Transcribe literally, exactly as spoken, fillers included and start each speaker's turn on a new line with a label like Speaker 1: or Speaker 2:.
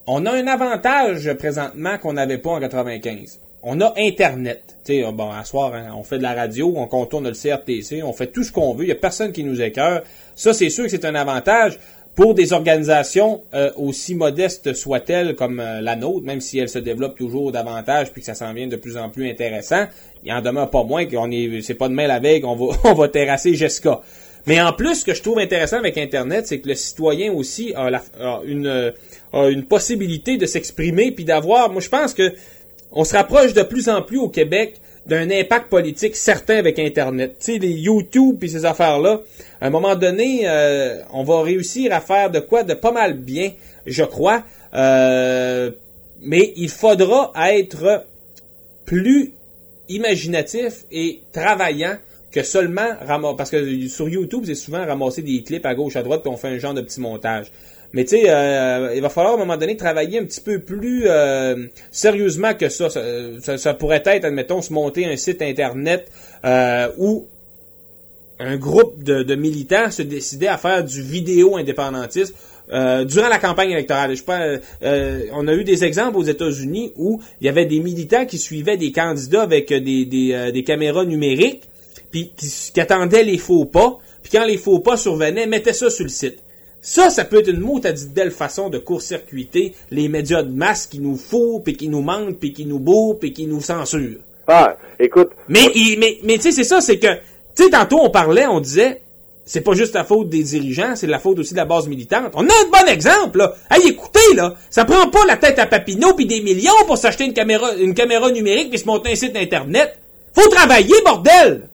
Speaker 1: on a un avantage présentement qu'on n'avait pas en quatre-vingt-quinze. On a Internet. Tu sais, bon, à soir, hein, on fait de la radio, on contourne le C R T C, on fait tout ce qu'on veut, il n'y a personne qui nous écœure. Ça, c'est sûr que c'est un avantage pour des organisations euh, aussi modestes soient-elles comme euh, la nôtre, même si elles se développent toujours davantage puis que ça s'en vient de plus en plus intéressant. Il en demeure pas moins qu'on est, c'est pas demain la veille qu'on va, on va terrasser Jessica. Mais en plus, ce que je trouve intéressant avec Internet, c'est que le citoyen aussi a, la, a une, a une possibilité de s'exprimer puis d'avoir, moi je pense que on se rapproche de plus en plus au Québec d'un impact politique certain avec Internet. Tu sais, les YouTube et ces affaires-là, à un moment donné, euh, on va réussir à faire de quoi de pas mal bien, je crois. Euh, mais il faudra être plus imaginatif et travaillant que seulement ramasser, parce que sur YouTube, c'est souvent ramasser des clips à gauche, à droite, puis on fait un genre de petit montage. Mais tu sais, euh, il va falloir à un moment donné travailler un petit peu plus euh, sérieusement que ça. Ça, ça. ça pourrait être, admettons, se monter un site Internet euh, où un groupe de, de militants se décidait à faire du vidéo indépendantiste euh, durant la campagne électorale. Je sais pas, euh, on a eu des exemples aux États-Unis où il y avait des militants qui suivaient des candidats avec des, des, euh, des caméras numériques, puis qui, qui attendaient les faux pas, puis quand les faux pas survenaient, mettaient ça sur le site. Ça, ça peut être une maudite belle façon de court-circuiter les médias de masse qui nous fourrent, puis qui nous mentent, puis qui nous bourrent, puis qui nous censurent.
Speaker 2: Ah, écoute...
Speaker 1: Mais, il, mais, mais tu sais, c'est ça, c'est que... Tu sais, tantôt, on parlait, on disait, c'est pas juste la faute des dirigeants, c'est la faute aussi de la base militante. On a un bon exemple, là. Hey, écoutez, là, ça prend pas la tête à Papineau puis des millions pour s'acheter une caméra, une caméra numérique puis se monter un site Internet. Faut travailler, bordel!